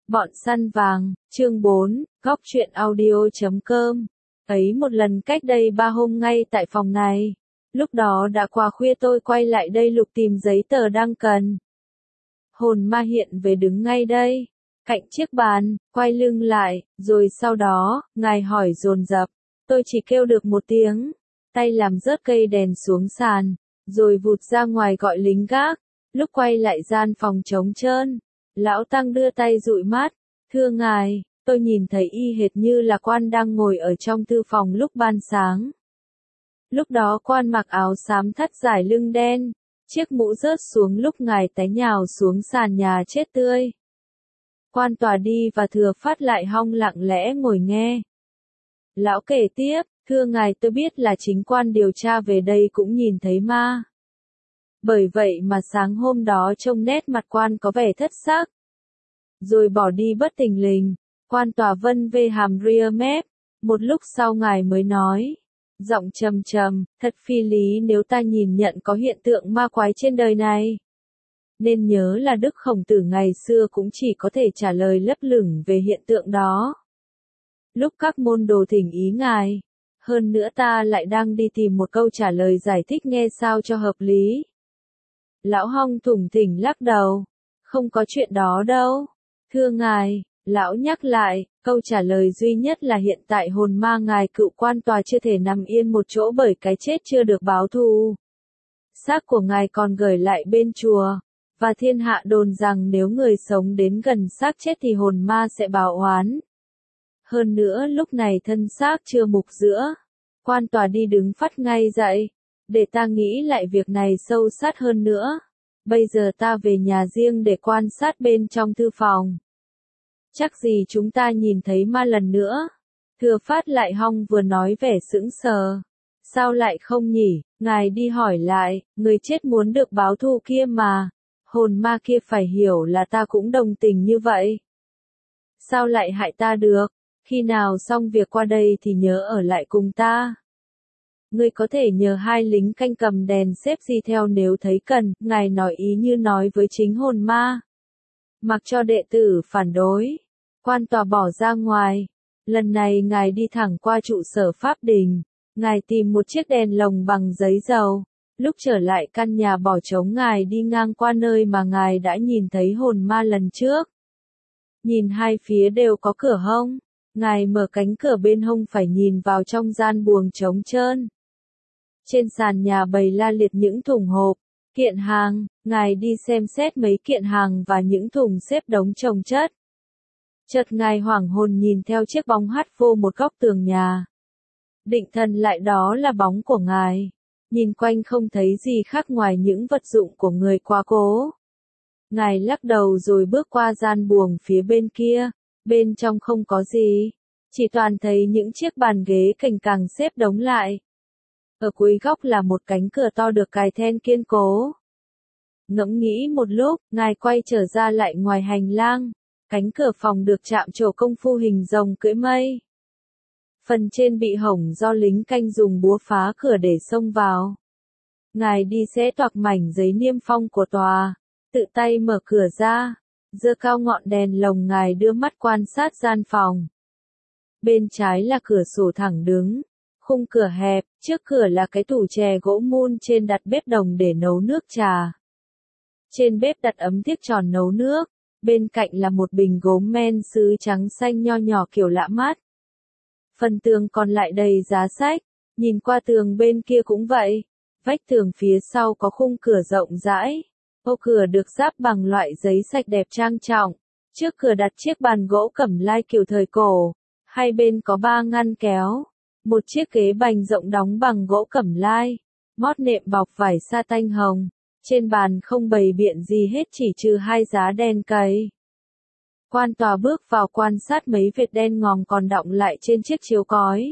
Bọn săn vàng, chương 4, góc truyện audio.com. Ấy một lần cách đây 3 hôm ngay tại phòng này. Lúc đó đã qua khuya tôi quay lại đây lục tìm giấy tờ đang cần. Hồn ma hiện về đứng ngay đây, cạnh chiếc bàn, quay lưng lại, rồi sau đó, ngài hỏi dồn dập. Tôi chỉ kêu được một tiếng, tay làm rớt cây đèn xuống sàn, rồi vụt ra ngoài gọi lính gác. Lúc quay lại gian phòng trống trơn, lão tăng đưa tay dụi mắt, thưa ngài, tôi nhìn thấy y hệt như là quan đang ngồi ở trong thư phòng lúc ban sáng. Lúc đó quan mặc áo xám thắt dài lưng đen, chiếc mũ rớt xuống lúc ngài té nhào xuống sàn nhà chết tươi. Quan tòa đi và Thừa Phát lại hong lặng lẽ ngồi nghe. Lão kể tiếp, thưa ngài, tôi biết là chính quan điều tra về đây cũng nhìn thấy ma. Bởi vậy mà sáng hôm đó trông nét mặt quan có vẻ thất sắc. Rồi bỏ đi bất thình lình, quan tòa vân vê hàm ria mép, một lúc sau ngài mới nói, giọng trầm trầm, thật phi lý nếu ta nhìn nhận có hiện tượng ma quái trên đời này. Nên nhớ là Đức Khổng Tử ngày xưa cũng chỉ có thể trả lời lấp lửng về hiện tượng đó. Lúc các môn đồ thỉnh ý ngài, hơn nữa ta lại đang đi tìm một câu trả lời giải thích nghe sao cho hợp lý. Lão hong thủng thỉnh lắc đầu, không có chuyện đó đâu. Thưa ngài, lão nhắc lại, câu trả lời duy nhất là hiện tại hồn ma ngài cựu quan tòa chưa thể nằm yên một chỗ bởi cái chết chưa được báo thù. Xác của ngài còn gửi lại bên chùa, và thiên hạ đồn rằng nếu người sống đến gần xác chết thì hồn ma sẽ báo oán. Hơn nữa lúc này thân xác chưa mục giữa. Quan tòa đi đứng phắt ngay dậy, để ta nghĩ lại việc này sâu sát hơn nữa. Bây giờ ta về nhà riêng để quan sát bên trong thư phòng. Chắc gì chúng ta nhìn thấy ma lần nữa. Thừa Phát lại hong vừa nói vẻ sững sờ. Sao lại không nhỉ? Ngài đi hỏi lại, người chết muốn được báo thù kia mà. Hồn ma kia phải hiểu là ta cũng đồng tình như vậy. Sao lại hại ta được? Khi nào xong việc qua đây thì nhớ ở lại cùng ta. Ngươi có thể nhờ hai lính canh cầm đèn xếp đi theo nếu thấy cần, ngài nói ý như nói với chính hồn ma. Mặc cho đệ tử phản đối, quan tòa bỏ ra ngoài. Lần này ngài đi thẳng qua trụ sở pháp đình, ngài tìm một chiếc đèn lồng bằng giấy dầu. Lúc trở lại căn nhà bỏ trống ngài đi ngang qua nơi mà ngài đã nhìn thấy hồn ma lần trước. Nhìn hai phía đều có cửa hông, ngài mở cánh cửa bên hông phải nhìn vào trong gian buồng trống trơn. Trên sàn nhà bày la liệt những thùng hộp, kiện hàng, ngài đi xem xét mấy kiện hàng và những thùng xếp đống chồng chất. Chợt ngài hoảng hồn nhìn theo chiếc bóng hắt vô một góc tường nhà. Định thần lại đó là bóng của ngài. Nhìn quanh không thấy gì khác ngoài những vật dụng của người quá cố. Ngài lắc đầu rồi bước qua gian buồng phía bên kia, bên trong không có gì. Chỉ toàn thấy những chiếc bàn ghế cành càng xếp đống lại. Ở cuối góc là một cánh cửa to được cài then kiên cố. Ngẫm nghĩ một lúc, ngài quay trở ra lại ngoài hành lang. Cánh cửa phòng được chạm trổ công phu hình rồng cưỡi mây. Phần trên bị hỏng do lính canh dùng búa phá cửa để xông vào. Ngài đi xé toạc mảnh giấy niêm phong của tòa, tự tay mở cửa ra, giơ cao ngọn đèn lồng ngài đưa mắt quan sát gian phòng. Bên trái là cửa sổ thẳng đứng, khung cửa hẹp, trước cửa là cái tủ chè gỗ mun trên đặt bếp đồng để nấu nước trà. Trên bếp đặt ấm thiếc tròn nấu nước, bên cạnh là một bình gốm men sứ trắng xanh nho nhỏ kiểu lạ mắt. Phần tường còn lại đầy giá sách, nhìn qua tường bên kia cũng vậy. Vách tường phía sau có khung cửa rộng rãi. Ô cửa được giáp bằng loại giấy sạch đẹp trang trọng. Trước cửa đặt chiếc bàn gỗ cẩm lai kiểu thời cổ. Hai bên có 3 ngăn kéo. Một chiếc ghế bành rộng đóng bằng gỗ cẩm lai. Mót nệm bọc vải sa tanh hồng. Trên bàn không bày biện gì hết chỉ trừ 2 giá đen cầy. Quan tòa bước vào quan sát mấy vệt đen ngòm còn đọng lại trên chiếc chiếu cói.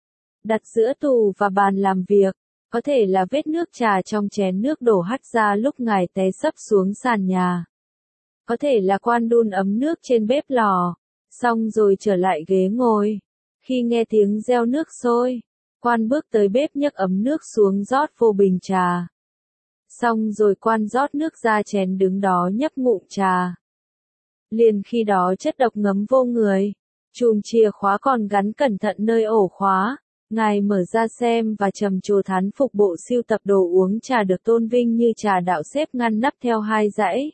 Đặt giữa tủ và bàn làm việc, có thể là vết nước trà trong chén nước đổ hắt ra lúc ngài té sấp xuống sàn nhà. Có thể là quan đun ấm nước trên bếp lò, xong rồi trở lại ghế ngồi. Khi nghe tiếng reo nước sôi, quan bước tới bếp nhấc ấm nước xuống rót vô bình trà. Xong rồi quan rót nước ra chén đứng đó nhấp ngụm trà. Liền khi đó chất độc ngấm vô người. Chùm chìa khóa còn gắn cẩn thận nơi ổ khóa. Ngài mở ra xem và trầm trồ thán phục bộ sưu tập đồ uống trà được tôn vinh như trà đạo xếp ngăn nắp theo hai dãy.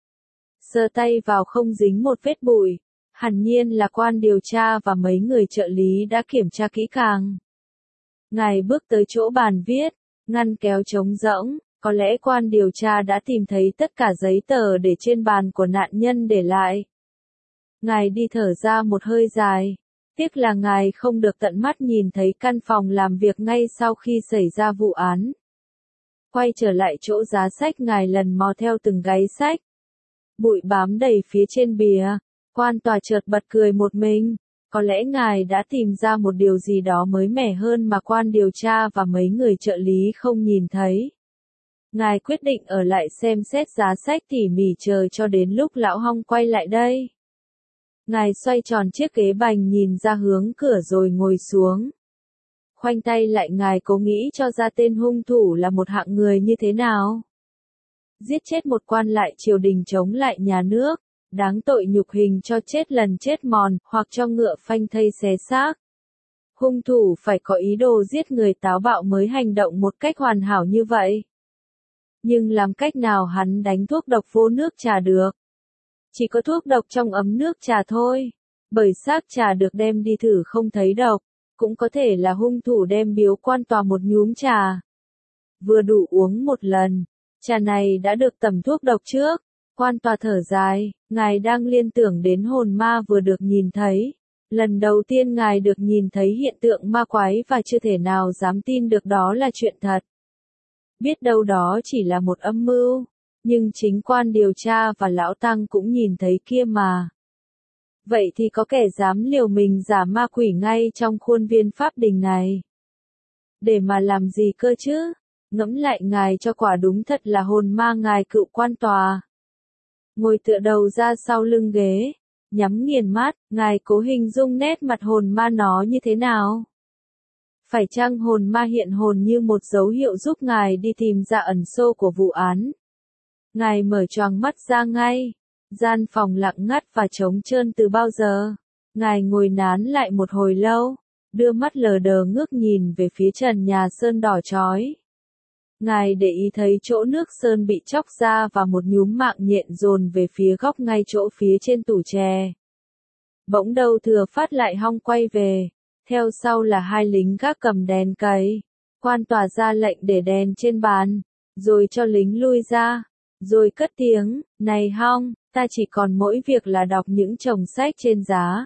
Sờ tay vào không dính một vết bụi. Hẳn nhiên là quan điều tra và mấy người trợ lý đã kiểm tra kỹ càng. Ngài bước tới chỗ bàn viết, ngăn kéo trống rỗng, có lẽ quan điều tra đã tìm thấy tất cả giấy tờ để trên bàn của nạn nhân để lại. Ngài đi thở ra một hơi dài. Tiếc là ngài không được tận mắt nhìn thấy căn phòng làm việc ngay sau khi xảy ra vụ án. Quay trở lại chỗ giá sách, ngài lần mò theo từng gáy sách. Bụi bám đầy phía trên bìa. Quan tòa chợt bật cười một mình. Có lẽ ngài đã tìm ra một điều gì đó mới mẻ hơn mà quan điều tra và mấy người trợ lý không nhìn thấy. Ngài quyết định ở lại xem xét giá sách tỉ mỉ chờ cho đến lúc lão Hong quay lại đây. Ngài xoay tròn chiếc ghế bành nhìn ra hướng cửa rồi ngồi xuống. Khoanh tay lại, ngài cố nghĩ cho ra tên hung thủ là một hạng người như thế nào. Giết chết một quan lại triều đình chống lại nhà nước, đáng tội nhục hình cho chết lần chết mòn, hoặc cho ngựa phanh thây xé xác. Hung thủ phải có ý đồ giết người táo bạo mới hành động một cách hoàn hảo như vậy. Nhưng làm cách nào hắn đánh thuốc độc vô nước trà được? Chỉ có thuốc độc trong ấm nước trà thôi. Bởi xác trà được đem đi thử không thấy độc. Cũng có thể là hung thủ đem biếu quan tòa một nhúm trà. Vừa đủ uống một lần. Trà này đã được tẩm thuốc độc trước. Quan tòa thở dài. Ngài đang liên tưởng đến hồn ma vừa được nhìn thấy. Lần đầu tiên ngài được nhìn thấy hiện tượng ma quái và chưa thể nào dám tin được đó là chuyện thật. Biết đâu đó chỉ là một âm mưu. Nhưng chính quan điều tra và lão Tăng cũng nhìn thấy kia mà. Vậy thì có kẻ dám liều mình giả ma quỷ ngay trong khuôn viên pháp đình này. Để mà làm gì cơ chứ? Ngẫm lại, ngài cho quả đúng thật là hồn ma ngài cựu quan tòa. Ngồi tựa đầu ra sau lưng ghế, nhắm nghiền mắt, ngài cố hình dung nét mặt hồn ma nó như thế nào. Phải chăng hồn ma hiện hồn như một dấu hiệu giúp ngài đi tìm ra ẩn sâu của vụ án? Ngài mở choàng mắt ra ngay. Gian phòng lặng ngắt và trống trơn từ bao giờ. Ngài ngồi nán lại một hồi lâu, đưa mắt lờ đờ ngước nhìn về phía trần nhà sơn đỏ chói. Ngài để ý thấy chỗ nước sơn bị chóc ra và một nhúm mạng nhện dồn về phía góc ngay chỗ phía trên tủ chè. Bỗng đầu thừa phát lại hong quay về, theo sau là hai lính gác cầm đèn cầy. Quan tòa ra lệnh để đèn trên bàn, rồi cho lính lui ra. Rồi cất tiếng, này Hong, ta chỉ còn mỗi việc là đọc những chồng sách trên giá.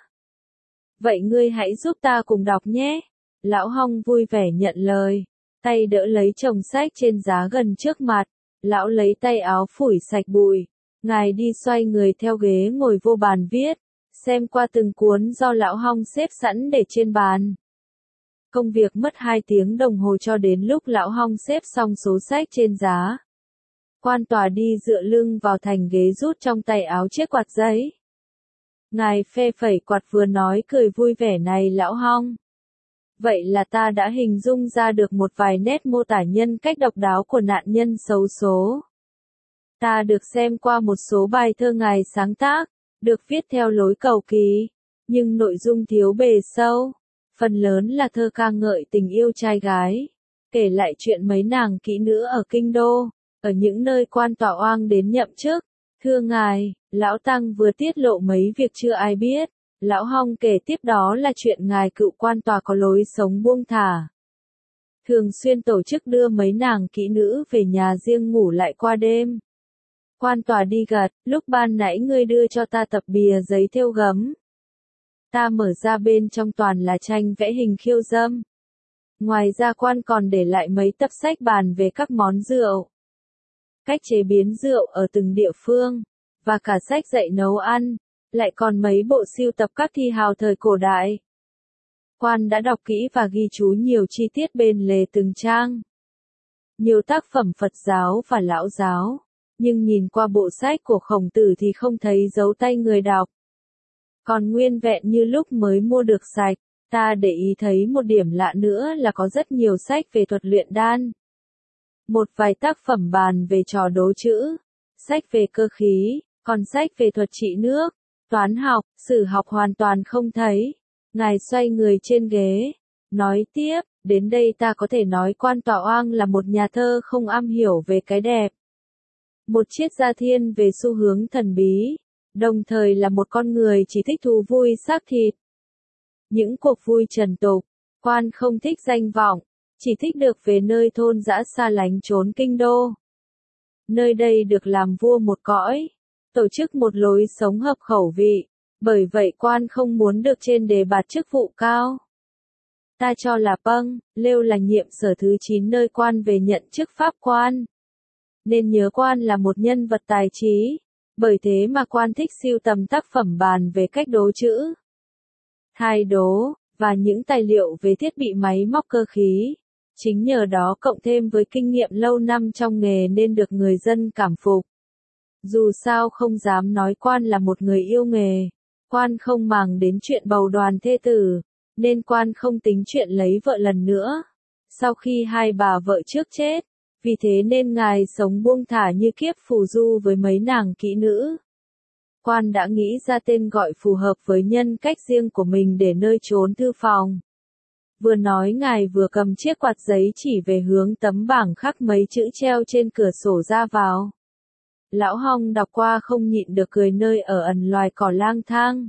Vậy ngươi hãy giúp ta cùng đọc nhé. Lão Hong vui vẻ nhận lời, tay đỡ lấy chồng sách trên giá gần trước mặt. Lão lấy tay áo phủi sạch bụi. Ngài đi xoay người theo ghế ngồi vô bàn viết, xem qua từng cuốn do lão Hong xếp sẵn để trên bàn. Công việc mất 2 tiếng đồng hồ cho đến lúc lão Hong xếp xong số sách trên giá. Quan tòa đi dựa lưng vào thành ghế, rút trong tay áo chiếc quạt giấy. Ngài phe phẩy quạt vừa nói cười vui vẻ, này lão Hong. Vậy là ta đã hình dung ra được một vài nét mô tả nhân cách độc đáo của nạn nhân xấu số. Ta được xem qua một số bài thơ ngài sáng tác, được viết theo lối cầu kỳ, nhưng nội dung thiếu bề sâu. Phần lớn là thơ ca ngợi tình yêu trai gái, kể lại chuyện mấy nàng kỹ nữ ở kinh đô. Ở những nơi quan tòa oang đến nhậm chức. Thưa ngài, lão Tăng vừa tiết lộ mấy việc chưa ai biết. Lão Hong kể tiếp đó là chuyện ngài cựu quan tòa có lối sống buông thả. Thường xuyên tổ chức đưa mấy nàng kỹ nữ về nhà riêng ngủ lại qua đêm. Quan tòa đi gật, lúc ban nãy ngươi đưa cho ta tập bìa giấy thêu gấm. Ta mở ra bên trong toàn là tranh vẽ hình khiêu dâm. Ngoài ra quan còn để lại mấy tập sách bàn về các món rượu, cách chế biến rượu ở từng địa phương, và cả sách dạy nấu ăn, lại còn mấy bộ sưu tập các thi hào thời cổ đại. Quan đã đọc kỹ và ghi chú nhiều chi tiết bên lề từng trang. Nhiều tác phẩm Phật giáo và Lão giáo, nhưng nhìn qua bộ sách của Khổng Tử thì không thấy dấu tay người đọc. Còn nguyên vẹn như lúc mới mua được sạch. Ta để ý thấy một điểm lạ nữa là có rất nhiều sách về thuật luyện đan. Một vài tác phẩm bàn về trò đố chữ, sách về cơ khí, còn sách về thuật trị nước, Toán học, sử học hoàn toàn không thấy. Ngài xoay người trên ghế, nói tiếp, đến đây ta có thể nói quan Tọa Oang là một nhà thơ không am hiểu về cái đẹp. Một triết gia thiên về xu hướng thần bí, đồng thời là một con người chỉ thích thú vui xác thịt. Những cuộc vui trần tục, quan không thích danh vọng, chỉ thích được về nơi thôn dã xa lánh trốn kinh đô. Nơi đây được làm vua một cõi, tổ chức một lối sống hợp khẩu vị, bởi vậy quan không muốn được trên đề bạt chức vụ cao. Ta cho là Lêu là nhiệm sở thứ 9 nơi quan về nhận chức pháp quan. Nên nhớ quan là một nhân vật tài trí, bởi thế mà quan thích sưu tầm tác phẩm bàn về cách đố chữ, thai đố, và những tài liệu về thiết bị máy móc cơ khí. Chính nhờ đó cộng thêm với kinh nghiệm lâu năm trong nghề nên được người dân cảm phục. Dù sao không dám nói quan là một người yêu nghề, quan không màng đến chuyện bầu đoàn thê tử, nên quan không tính chuyện lấy vợ lần nữa. Sau khi hai bà vợ trước chết, vì thế nên ngài sống buông thả như kiếp phù du với mấy nàng kỹ nữ. Quan đã nghĩ ra tên gọi phù hợp với nhân cách riêng của mình để nơi trốn thư phòng. Vừa nói ngài vừa cầm chiếc quạt giấy chỉ về hướng tấm bảng khắc mấy chữ treo trên cửa sổ ra vào. Lão Hong đọc qua không nhịn được cười nơi ở ẩn loài cỏ lang thang.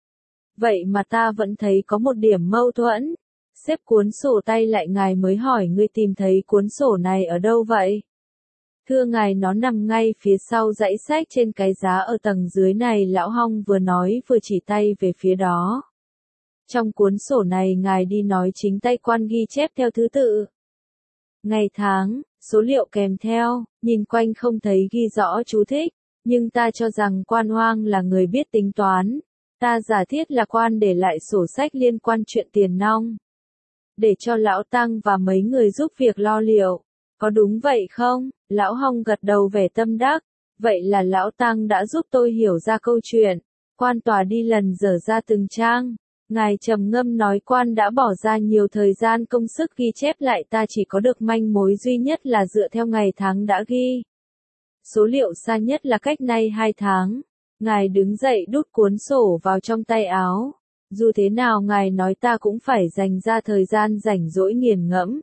Vậy mà ta vẫn thấy có một điểm mâu thuẫn. Xếp cuốn sổ tay lại ngài mới hỏi ngươi tìm thấy cuốn sổ này ở đâu vậy? Thưa ngài nó nằm ngay phía sau dãy sách trên cái giá ở tầng dưới này. Lão Hong vừa nói vừa chỉ tay về phía đó. Trong cuốn sổ này ngài đi nói chính tay quan ghi chép theo thứ tự. Ngày tháng, số liệu kèm theo, nhìn quanh không thấy ghi rõ chú thích, nhưng ta cho rằng quan Hoang là người biết tính toán. Ta giả thiết là quan để lại sổ sách liên quan chuyện tiền nong, để cho lão Tăng và mấy người giúp việc lo liệu. Có đúng vậy không? Lão Hong gật đầu vẻ tâm đắc. Vậy là lão Tăng đã giúp tôi hiểu ra câu chuyện. Quan tòa đi lần dở ra từng trang. Ngài trầm ngâm nói quan đã bỏ ra nhiều thời gian công sức ghi chép lại, ta chỉ có được manh mối duy nhất là dựa theo ngày tháng đã ghi. Số liệu xa nhất là cách nay 2 tháng. Ngài đứng dậy đút cuốn sổ vào trong tay áo. Dù thế nào ngài nói ta cũng phải dành ra thời gian rảnh rỗi nghiền ngẫm.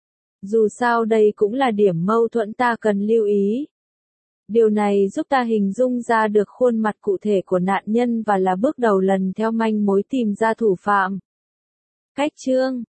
Dù sao đây cũng là điểm mâu thuẫn ta cần lưu ý. Điều này giúp ta hình dung ra được khuôn mặt cụ thể của nạn nhân và là bước đầu lần theo manh mối tìm ra thủ phạm. Cách chương